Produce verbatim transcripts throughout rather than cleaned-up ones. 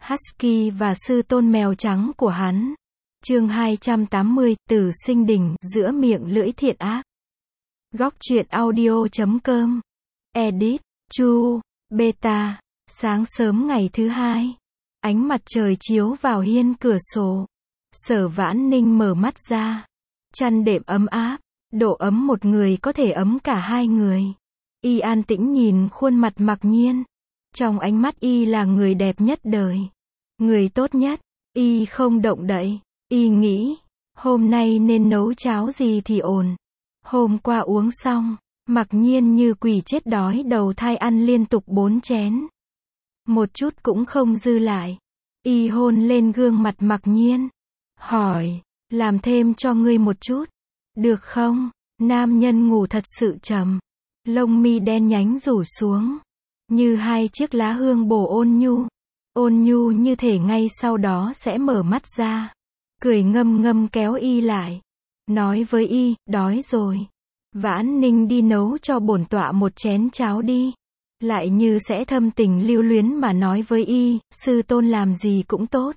Husky và sư tôn mèo trắng của hắn. Chương hai trăm tám mươi, Tử Sinh Đỉnh, giữa miệng lưỡi thiện ác. Góc truyện audio chấm com. Edit, Chu, Beta. Sáng sớm ngày thứ hai. Ánh mặt trời chiếu vào hiên cửa sổ. Sở Vãn Ninh mở mắt ra. Chăn đệm ấm áp. Độ ấm một người có thể ấm cả hai người. Y an tĩnh nhìn khuôn mặt Mặc Nhiên. Trong ánh mắt Y là người đẹp nhất đời. Người tốt nhất. Y không động đậy. Y nghĩ, hôm nay nên nấu cháo gì thì ổn. Hôm qua uống xong, Mặc Nhiên như quỷ chết đói đầu thai ăn liên tục bốn chén. Một chút cũng không dư lại. Y hôn lên gương mặt Mặc Nhiên. Hỏi, làm thêm cho ngươi một chút. Được không? Nam nhân ngủ thật sự trầm. Lông mi đen nhánh rủ xuống. Như hai chiếc lá hương bổ ôn nhu. Ôn nhu như thể ngay sau đó sẽ mở mắt ra. Cười ngâm ngâm kéo Y lại. Nói với Y, đói rồi. Vãn Ninh đi nấu cho bổn tọa một chén cháo đi. Lại như sẽ thâm tình lưu luyến mà nói với Y, sư tôn làm gì cũng tốt.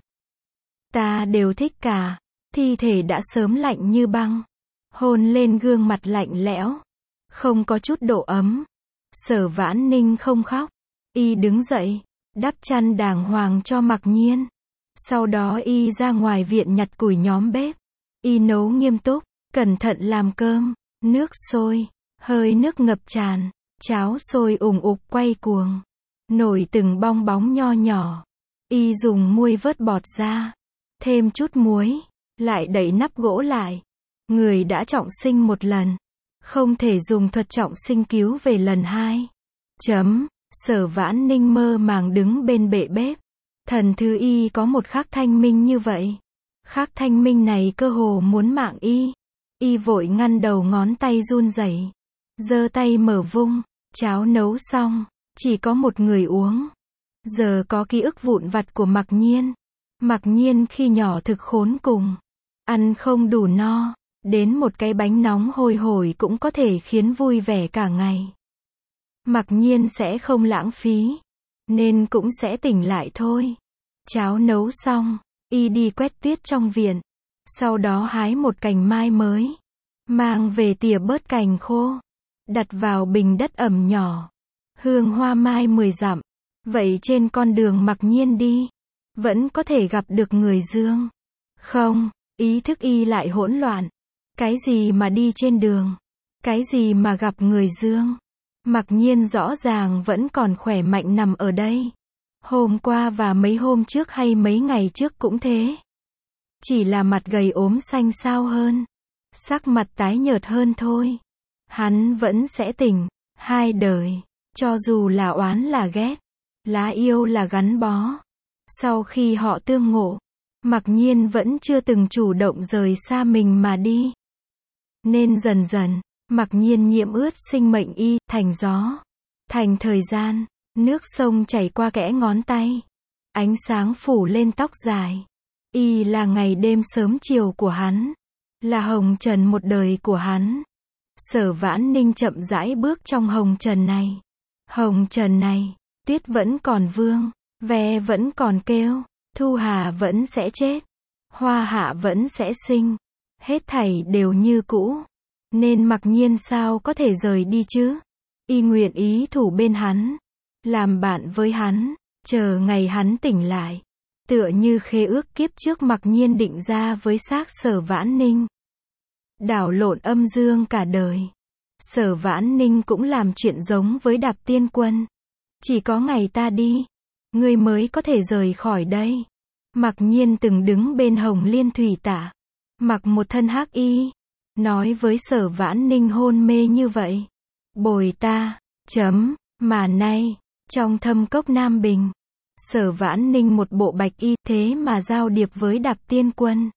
Ta đều thích cả. Thi thể đã sớm lạnh như băng. Hôn lên gương mặt lạnh lẽo. Không có chút độ ấm. Sở Vãn Ninh không khóc. Y đứng dậy. Đắp chăn đàng hoàng cho Mặc Nhiên. Sau đó Y ra ngoài viện nhặt củi nhóm bếp. Y nấu nghiêm túc, cẩn thận làm cơm. Nước sôi, hơi nước ngập tràn. Cháo sôi ùng ục quay cuồng. Nổi từng bong bóng nho nhỏ. Y dùng muôi vớt bọt ra. Thêm chút muối. Lại đậy nắp gỗ lại. Người đã trọng sinh một lần. Không thể dùng thuật trọng sinh cứu về lần hai. Chấm. Sở Vãn Ninh mơ màng đứng bên bệ bếp. Thần thứ Y có một khắc thanh minh như vậy. Khắc thanh minh này cơ hồ muốn mạng Y. Y vội ngăn đầu ngón tay run rẩy. Giơ tay mở vung. Cháo nấu xong. Chỉ có một người uống. Giờ có ký ức vụn vặt của Mặc Nhiên. Mặc Nhiên khi nhỏ thực khốn cùng. Ăn không đủ no. Đến một cái bánh nóng hôi hổi cũng có thể khiến vui vẻ cả ngày. Mặc Nhiên sẽ không lãng phí. Nên cũng sẽ tỉnh lại thôi. Cháo nấu xong. Y đi quét tuyết trong viện. Sau đó hái một cành mai mới. Mang về tỉa bớt cành khô. Đặt vào bình đất ẩm nhỏ. Hương hoa mai mười dặm. Vậy trên con đường Mặc Nhiên đi. Vẫn có thể gặp được người dương. Không, ý thức Y lại hỗn loạn. Cái gì mà đi trên đường? Cái gì mà gặp người dương? Mặc Nhiên rõ ràng vẫn còn khỏe mạnh nằm ở đây. Hôm qua và mấy hôm trước hay mấy ngày trước cũng thế. Chỉ là mặt gầy ốm xanh xao hơn. Sắc mặt tái nhợt hơn thôi. Hắn vẫn sẽ tỉnh. Hai đời. Cho dù là oán là ghét. Lá yêu là gắn bó. Sau khi họ tương ngộ. Mặc Nhiên vẫn chưa từng chủ động rời xa mình mà đi. Nên dần dần. Mặc Nhiên nhiễm ướt sinh mệnh Y, thành gió. Thành thời gian. Nước sông chảy qua kẽ ngón tay. Ánh sáng phủ lên tóc dài. Y là ngày đêm sớm chiều của hắn. Là hồng trần một đời của hắn. Sở Vãn Ninh chậm rãi bước trong hồng trần này. Hồng trần này. Tuyết vẫn còn vương. Ve vẫn còn kêu. Thu hà vẫn sẽ chết. Hoa hạ vẫn sẽ sinh. Hết thảy đều như cũ. Nên Mặc Nhiên sao có thể rời đi chứ? Y nguyện ý thủ bên hắn. Làm bạn với hắn. Chờ ngày hắn tỉnh lại. Tựa như khế ước kiếp trước Mặc Nhiên định ra với xác Sở Vãn Ninh. Đảo lộn âm dương cả đời. Sở Vãn Ninh cũng làm chuyện giống với Đạp Tiên Quân. Chỉ có ngày ta đi. Ngươi mới có thể rời khỏi đây. Mặc Nhiên từng đứng bên Hồng Liên Thủy Tả. Mặc một thân hắc y. Nói với Sở Vãn Ninh hôn mê như vậy. Bồi ta. Chấm. Mà nay. Trong thâm cốc Nam Bình. Sở Vãn Ninh một bộ bạch y. Thế mà giao điệp với Đạp Tiên Quân.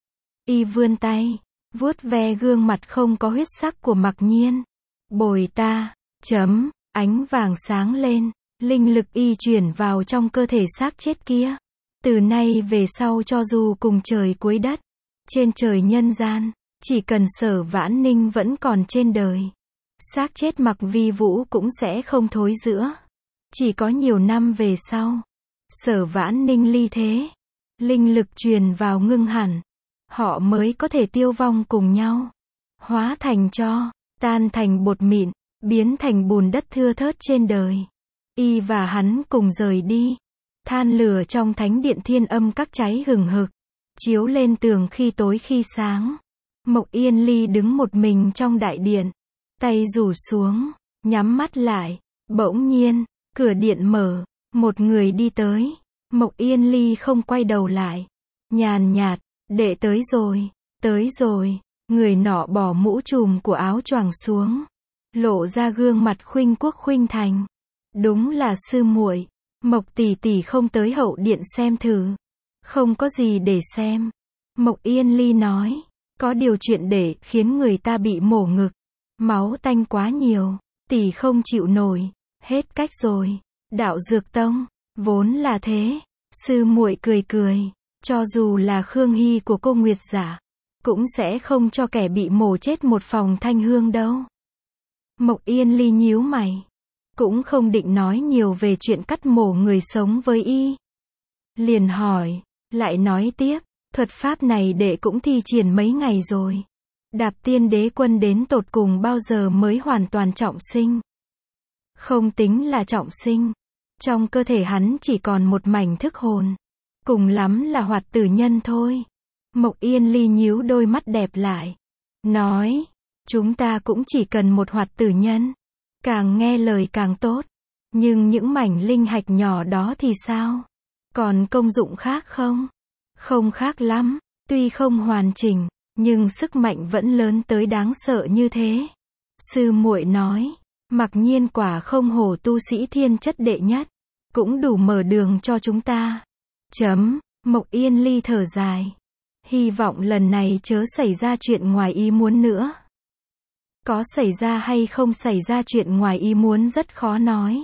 Y vươn tay. Vuốt ve gương mặt không có huyết sắc của Mặc Nhiên. Bồi ta. Chấm. Ánh vàng sáng lên. Linh lực Y chuyển vào trong cơ thể xác chết kia. Từ nay về sau cho dù cùng trời cuối đất. Trên trời nhân gian. Chỉ cần Sở Vãn Ninh vẫn còn trên đời. Xác chết Mặc Vi Vũ cũng sẽ không thối rữa. Chỉ có nhiều năm về sau. Sở Vãn Ninh ly thế. Linh lực truyền vào ngưng hẳn. Họ mới có thể tiêu vong cùng nhau. Hóa thành tro, tan thành bột mịn, biến thành bùn đất thưa thớt trên đời. Y và hắn cùng rời đi. Than lửa trong thánh điện thiên âm các cháy hừng hực, chiếu lên tường khi tối khi sáng. Mộc Yên Ly đứng một mình trong đại điện, tay rủ xuống, nhắm mắt lại. Bỗng nhiên, cửa điện mở, một người đi tới. Mộc Yên Ly không quay đầu lại. Nhàn nhạt, đệ tới rồi, tới rồi. Người nọ bỏ mũ trùm của áo choàng xuống, lộ ra gương mặt khuynh quốc khuynh thành. Đúng là sư muội. Mộc tỷ tỷ không tới hậu điện xem thử. Không có gì để xem. Mộc Yên Ly nói, có điều chuyện để khiến người ta bị mổ ngực. Máu tanh quá nhiều, tỷ không chịu nổi. Hết cách rồi. Đạo Dược Tông, vốn là thế. Sư muội cười cười, cho dù là Khương Hy của cô Nguyệt Giả, cũng sẽ không cho kẻ bị mổ chết một phòng thanh hương đâu. Mộc Yên Ly nhíu mày, cũng không định nói nhiều về chuyện cắt mổ người sống với y. Liền hỏi, lại nói tiếp, thuật pháp này đệ cũng thi triển mấy ngày rồi. Đạp Tiên Đế Quân đến tột cùng bao giờ mới hoàn toàn trọng sinh? Không tính là trọng sinh. Trong cơ thể hắn chỉ còn một mảnh thức hồn. Cùng lắm là hoạt tử nhân thôi. Mộc Yên Ly nhíu đôi mắt đẹp lại. Nói, chúng ta cũng chỉ cần một hoạt tử nhân. Càng nghe lời càng tốt. Nhưng những mảnh linh hạch nhỏ đó thì sao? Còn công dụng khác không? Không khác lắm. Tuy không hoàn chỉnh, nhưng sức mạnh vẫn lớn tới đáng sợ như thế. Sư muội nói, mặc nhiên quả không hổ tu sĩ thiên chất đệ nhất. Cũng đủ mở đường cho chúng ta. Chấm. Mộc Yên Ly thở dài. Hy vọng lần này chớ xảy ra chuyện ngoài ý muốn nữa. Có xảy ra hay không xảy ra chuyện ngoài ý muốn rất khó nói.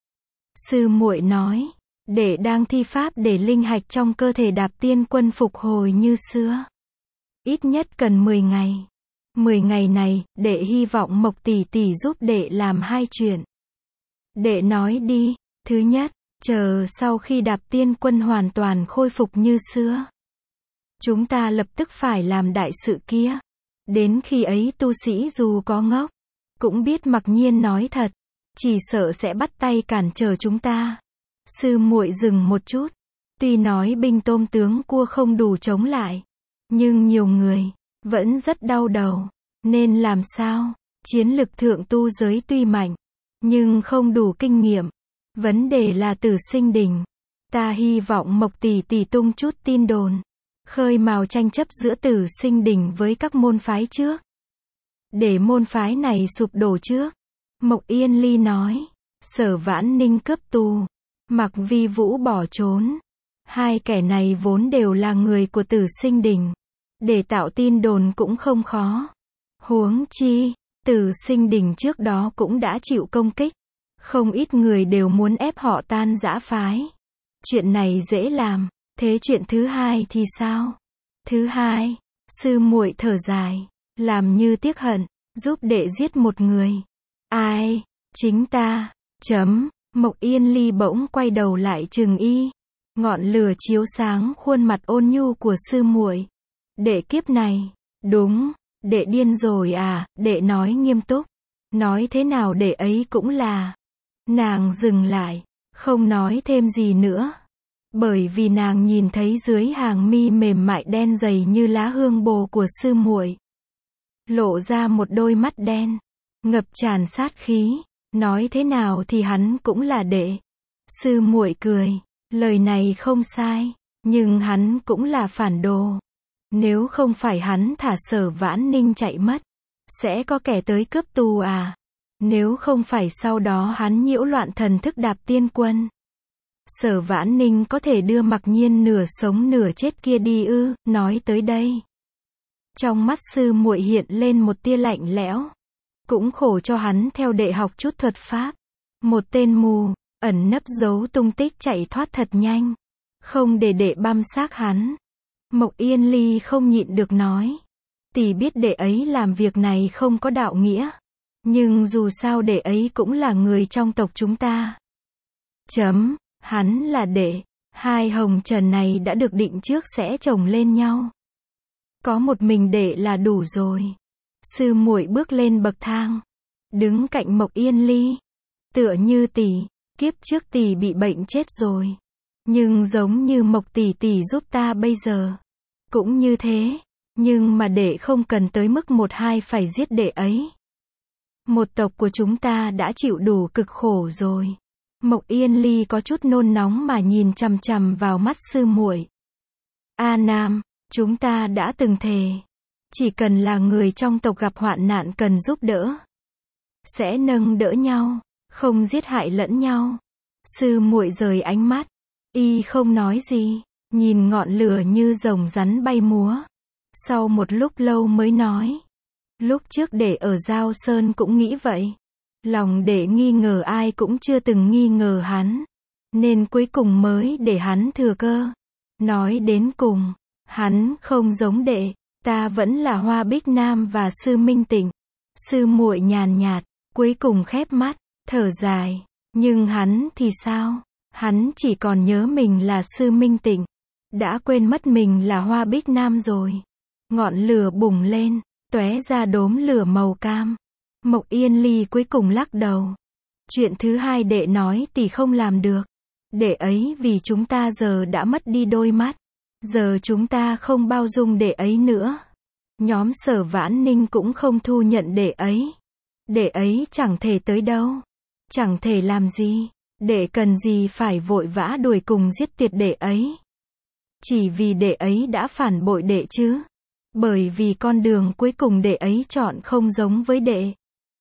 Sư muội nói, đệ đang thi pháp để linh hạch trong cơ thể Đạp Tiên Quân phục hồi như xưa. Ít nhất cần mười ngày. mười ngày này, đệ hy vọng Mộc tỷ tỷ giúp đệ làm hai chuyện. Đệ nói đi. Thứ nhất, chờ sau khi Đạp Tiên Quân hoàn toàn khôi phục như xưa, chúng ta lập tức phải làm đại sự kia. Đến khi ấy tu sĩ dù có ngốc, cũng biết mặc nhiên nói thật, chỉ sợ sẽ bắt tay cản trở chúng ta. Sư muội dừng một chút. Tuy nói binh tôm tướng cua không đủ chống lại, nhưng nhiều người vẫn rất đau đầu. Nên làm sao? Chiến lực thượng tu giới tuy mạnh, nhưng không đủ kinh nghiệm. Vấn đề là Tử Sinh Đỉnh. Ta hy vọng Mộc tỷ tỷ tung chút tin đồn, khơi mào tranh chấp giữa Tử Sinh Đỉnh với các môn phái trước. Để môn phái này sụp đổ trước. Mộc Yên Ly nói, Sở Vãn Ninh cướp tù, Mạc Vi Vũ bỏ trốn. Hai kẻ này vốn đều là người của Tử Sinh Đỉnh. Để tạo tin đồn cũng không khó. Huống chi, Tử Sinh Đỉnh trước đó cũng đã chịu công kích. Không ít người đều muốn ép họ tan rã phái. Chuyện này dễ làm. Thế chuyện thứ hai thì sao? Thứ hai, sư muội thở dài, làm như tiếc hận, giúp đệ giết một người. Ai? Chính ta. Chấm. Mộc Yên Ly bỗng quay đầu lại chừng y. Ngọn lửa chiếu sáng khuôn mặt ôn nhu của sư muội. Đệ kiếp này, đúng, đệ điên rồi à? Đệ nói nghiêm túc. Nói thế nào đệ ấy cũng là. Nàng dừng lại, không nói thêm gì nữa. Bởi vì nàng nhìn thấy dưới hàng mi mềm mại đen dày như lá hương bồ của sư muội, lộ ra một đôi mắt đen, ngập tràn sát khí. Nói thế nào thì hắn cũng là đệ. Sư muội cười, lời này không sai, nhưng hắn cũng là phản đồ. Nếu không phải hắn thả Sở Vãn Ninh chạy mất, sẽ có kẻ tới cướp tù à? Nếu không phải sau đó hắn nhiễu loạn thần thức Đạp Tiên Quân, Sở Vãn Ninh có thể đưa mặc nhiên nửa sống nửa chết kia đi ư? Nói tới đây, trong mắt sư muội hiện lên một tia lạnh lẽo. Cũng khổ cho hắn theo đệ học chút thuật pháp. Một tên mù, ẩn nấp giấu tung tích chạy thoát thật nhanh. Không để đệ băm xác hắn. Mộc Yên Ly không nhịn được nói. Tỷ biết đệ ấy làm việc này không có đạo nghĩa. Nhưng dù sao đệ ấy cũng là người trong tộc chúng ta. Chấm. Hắn là đệ. Hai hồng trần này đã được định trước sẽ chồng lên nhau. Có một mình đệ là đủ rồi. Sư muội bước lên bậc thang, đứng cạnh Mộc Yên Ly. Tựa như tỷ, kiếp trước tỷ bị bệnh chết rồi. Nhưng giống như Mộc tỷ tỷ giúp ta bây giờ. Cũng như thế. Nhưng mà đệ không cần tới mức một hai phải giết đệ ấy. Một tộc của chúng ta đã chịu đủ cực khổ rồi. Mộc Yên Ly có chút nôn nóng mà nhìn chằm chằm vào mắt sư muội. A Nam, chúng ta đã từng thề. Chỉ cần là người trong tộc gặp hoạn nạn cần giúp đỡ. Sẽ nâng đỡ nhau, không giết hại lẫn nhau. Sư muội rời ánh mắt. Y không nói gì, nhìn ngọn lửa như rồng rắn bay múa. Sau một lúc lâu mới nói. Lúc trước đệ ở Giao Sơn cũng nghĩ vậy. Lòng đệ nghi ngờ ai cũng chưa từng nghi ngờ hắn. Nên cuối cùng mới để hắn thừa cơ. Nói đến cùng, hắn không giống đệ. Ta vẫn là Hoa Bích Nam và Sư Minh Tịnh. Sư muội nhàn nhạt, cuối cùng khép mắt, thở dài. Nhưng hắn thì sao? Hắn chỉ còn nhớ mình là Sư Minh Tịnh. Đã quên mất mình là Hoa Bích Nam rồi. Ngọn lửa bùng lên, tóe ra đốm lửa màu cam. Mộc Yên Ly cuối cùng lắc đầu. Chuyện thứ hai đệ nói tỷ không làm được. Đệ ấy vì chúng ta giờ đã mất đi đôi mắt. Giờ chúng ta không bao dung đệ ấy nữa. Nhóm Sở Vãn Ninh cũng không thu nhận đệ ấy. Đệ ấy chẳng thể tới đâu. Chẳng thể làm gì. Đệ cần gì phải vội vã đuổi cùng giết tiệt đệ ấy. Chỉ vì đệ ấy đã phản bội đệ chứ. Bởi vì con đường cuối cùng đệ ấy chọn không giống với đệ.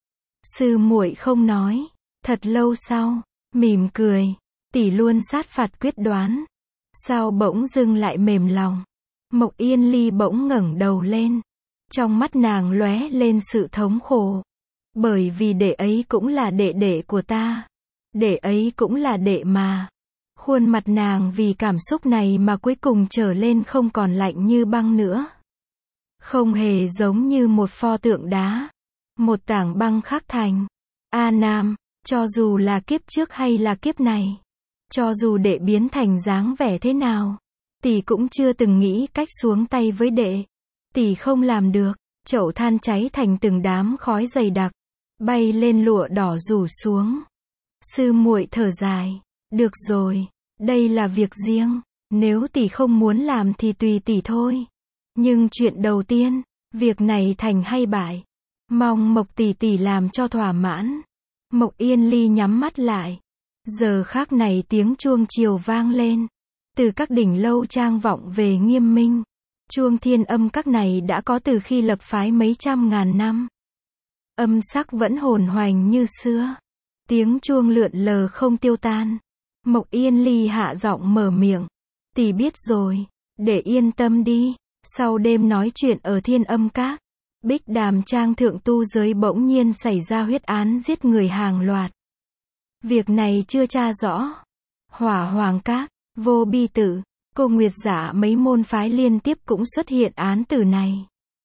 Sư muội không nói. Thật lâu sau, mỉm cười. Tỷ luôn sát phạt quyết đoán. Sao bỗng dưng lại mềm lòng. Mộc Yên Ly bỗng ngẩng đầu lên. Trong mắt nàng lóe lên sự thống khổ. Bởi vì đệ ấy cũng là đệ đệ của ta. Đệ ấy cũng là đệ mà. Khuôn mặt nàng vì cảm xúc này mà cuối cùng trở lên không còn lạnh như băng nữa. Không hề giống như một pho tượng đá. Một tảng băng khắc thành. A Nam, cho dù là kiếp trước hay là kiếp này. Cho dù đệ biến thành dáng vẻ thế nào. Tỷ cũng chưa từng nghĩ cách xuống tay với đệ. Tỷ không làm được. Chậu than cháy thành từng đám khói dày đặc. Bay lên lụa đỏ rủ xuống. Sư muội thở dài. Được rồi. Đây là việc riêng. Nếu tỷ không muốn làm thì tùy tỷ thôi. Nhưng chuyện đầu tiên. Việc này thành hay bại. Mong Mộc tỷ tỷ làm cho thỏa mãn. Mộc Yên Ly nhắm mắt lại. Giờ khác này tiếng chuông chiều vang lên. Từ các đỉnh lâu trang vọng về nghiêm minh. Chuông thiên âm các này đã có từ khi lập phái mấy trăm ngàn năm. Âm sắc vẫn hồn hoành như xưa. Tiếng chuông lượn lờ không tiêu tan. Mộc Yên Ly hạ giọng mở miệng. Tỷ biết rồi. Để yên tâm đi. Sau đêm nói chuyện ở thiên âm các. Bích Đàm trang thượng tu giới bỗng nhiên xảy ra huyết án giết người hàng loạt. Việc này chưa tra rõ. Hỏa Hoàng Các, Vô Bi Tử, Cô Nguyệt Giả mấy môn phái liên tiếp cũng xuất hiện án tử này.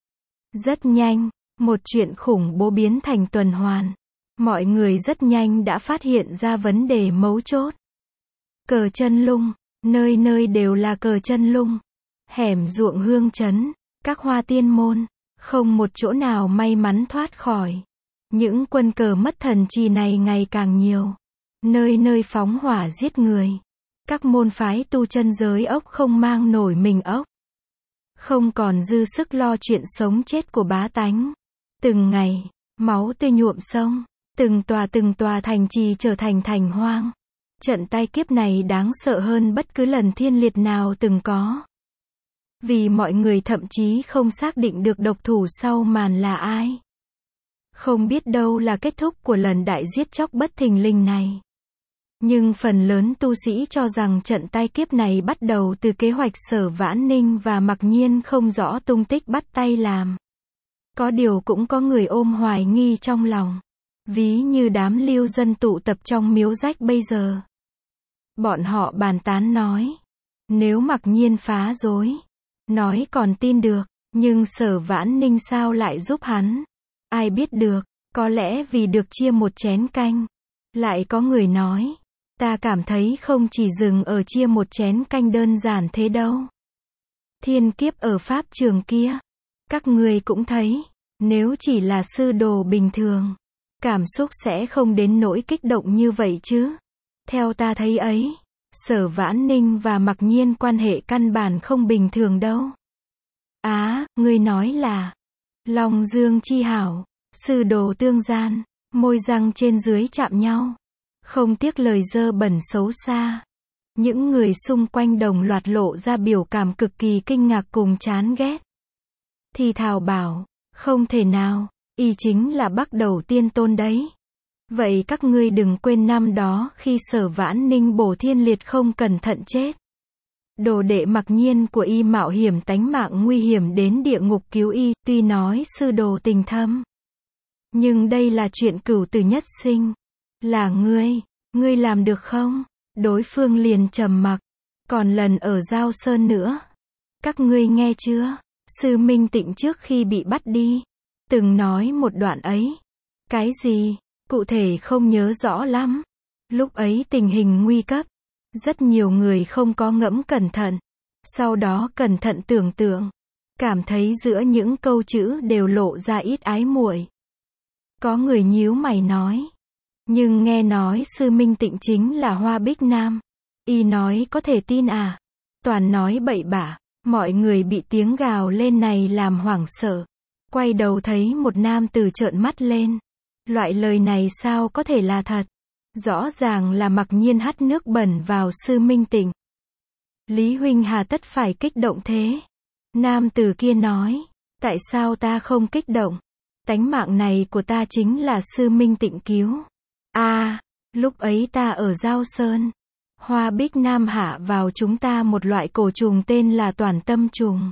Rất nhanh, một chuyện khủng bố biến thành tuần hoàn. Mọi người rất nhanh đã phát hiện ra vấn đề mấu chốt. Cờ chân lung, nơi nơi đều là cờ chân lung. Hẻm ruộng hương trấn, các hoa tiên môn, không một chỗ nào may mắn thoát khỏi. Những quân cờ mất thần trì này ngày càng nhiều. Nơi nơi phóng hỏa giết người. Các môn phái tu chân giới ốc không mang nổi mình ốc. Không còn dư sức lo chuyện sống chết của bá tánh. Từng ngày, máu tươi nhuộm sông. Từng tòa từng tòa thành trì trở thành thành hoang. Trận tai kiếp này đáng sợ hơn bất cứ lần thiên liệt nào từng có. Vì mọi người thậm chí không xác định được độc thủ sau màn là ai. Không biết đâu là kết thúc của lần đại giết chóc bất thình lình này. Nhưng phần lớn tu sĩ cho rằng trận tai kiếp này bắt đầu từ kế hoạch Sở Vãn Ninh và Mặc Nhiên không rõ tung tích bắt tay làm. Có điều cũng có người ôm hoài nghi trong lòng. Ví như đám lưu dân tụ tập trong miếu rách bây giờ. Bọn họ bàn tán nói. Nếu Mặc Nhiên phá rối. Nói còn tin được. Nhưng Sở Vãn Ninh sao lại giúp hắn? Ai biết được. Có lẽ vì được chia một chén canh. Lại có người nói. Ta cảm thấy không chỉ dừng ở chia một chén canh đơn giản thế đâu. Thiên kiếp ở pháp trường kia. Các ngươi cũng thấy, nếu chỉ là sư đồ bình thường, cảm xúc sẽ không đến nỗi kích động như vậy chứ. Theo ta thấy ấy, Sở Vãn Ninh và Mặc Nhiên quan hệ căn bản không bình thường đâu. Á, ngươi nói là Long Dương chi hảo, sư đồ tương gian, môi răng trên dưới chạm nhau, không tiếc lời dơ bẩn xấu xa. Những người xung quanh đồng loạt lộ ra biểu cảm cực kỳ kinh ngạc cùng chán ghét. Thì thào bảo, không thể nào, y chính là Bắc Đầu Tiên Tôn đấy. Vậy các ngươi đừng quên năm đó khi Sở Vãn Ninh bổ thiên liệt không cẩn thận chết. Đồ đệ Mặc Nhiên của y mạo hiểm tánh mạng nguy hiểm đến địa ngục cứu y, tuy nói sư đồ tình thâm. Nhưng đây là chuyện cửu tử nhất sinh. Là ngươi, ngươi làm được không? Đối phương liền trầm mặc. Còn lần ở Giao Sơn nữa. Các ngươi nghe chưa? Sư Minh Tịnh trước khi bị bắt đi, từng nói một đoạn ấy. Cái gì? Cụ thể không nhớ rõ lắm. Lúc ấy tình hình nguy cấp. Rất nhiều người không có ngẫm cẩn thận. Sau đó cẩn thận tưởng tượng. Cảm thấy giữa những câu chữ đều lộ ra ít ái muội. Có người nhíu mày nói. Nhưng nghe nói sư Minh Tịnh chính là Hoa Bích Nam. Y nói có thể tin à? Toàn nói bậy bạ. Mọi người bị tiếng gào lên này làm hoảng sợ. Quay đầu thấy một nam tử trợn mắt lên. Loại lời này sao có thể là thật? Rõ ràng là Mặc Nhiên hắt nước bẩn vào sư Minh Tịnh. Lý huynh hà tất phải kích động thế? Nam tử kia nói. Tại sao ta không kích động? Tánh mạng này của ta chính là sư Minh Tịnh cứu. À, lúc ấy ta ở Giao Sơn. Hoa Bích Nam hạ vào chúng ta một loại cổ trùng tên là Toàn Tâm trùng.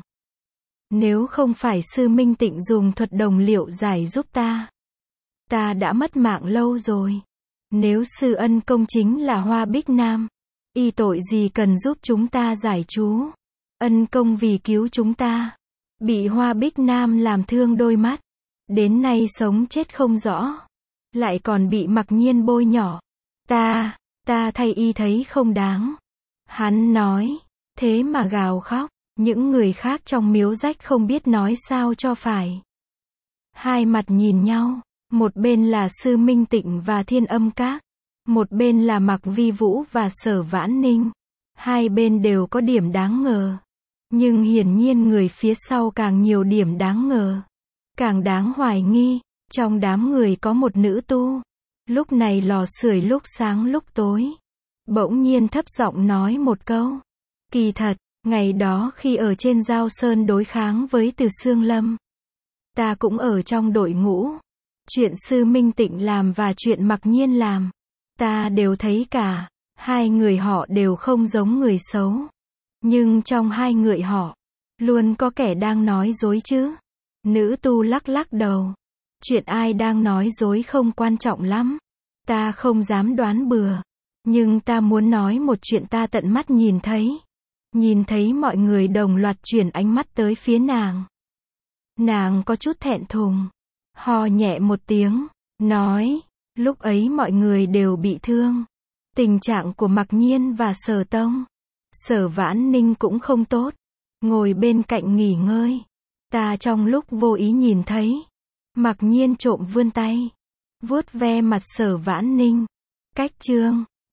Nếu không phải sư Minh Tịnh dùng thuật đồng liệu giải giúp ta, ta đã mất mạng lâu rồi. Nếu sư ân công chính là Hoa Bích Nam, y tội gì cần giúp chúng ta giải chú. Ân công vì cứu chúng ta, bị Hoa Bích Nam làm thương đôi mắt, đến nay sống chết không rõ, lại còn bị Mặc Nhiên bôi nhỏ. Ta, ta thay y thấy không đáng. Hắn nói, thế mà gào khóc. Những người khác trong miếu rách không biết nói sao cho phải. Hai mặt nhìn nhau, một bên là sư Minh Tịnh và Thiên Âm Các, một bên là Mặc Vi Vũ và Sở Vãn Ninh. Hai bên đều có điểm đáng ngờ. Nhưng hiển nhiên người phía sau càng nhiều điểm đáng ngờ, càng đáng hoài nghi. Trong đám người có một nữ tu. Lúc này lò sưởi lúc sáng lúc tối. Bỗng nhiên thấp giọng nói một câu. Kỳ thật, ngày đó khi ở trên Giao Sơn đối kháng với Từ Xương Lâm, ta cũng ở trong đội ngũ. Chuyện sư Minh Tịnh làm và chuyện Mặc Nhiên làm, ta đều thấy cả. Hai người họ đều không giống người xấu. Nhưng trong hai người họ, luôn có kẻ đang nói dối chứ. Nữ tu lắc lắc đầu. Chuyện ai đang nói dối không quan trọng lắm. Ta không dám đoán bừa. Nhưng ta muốn nói một chuyện ta tận mắt nhìn thấy. Nhìn thấy mọi người đồng loạt chuyển ánh mắt tới phía nàng. Nàng có chút thẹn thùng. Ho nhẹ một tiếng. Nói. Lúc ấy mọi người đều bị thương. Tình trạng của Mặc Nhiên và Sở Tông, Sở Vãn Ninh cũng không tốt. Ngồi bên cạnh nghỉ ngơi. Ta trong lúc vô ý nhìn thấy. Mặc Nhiên trộm vươn tay. Vuốt ve mặt Sở Vãn Ninh. Cách chương.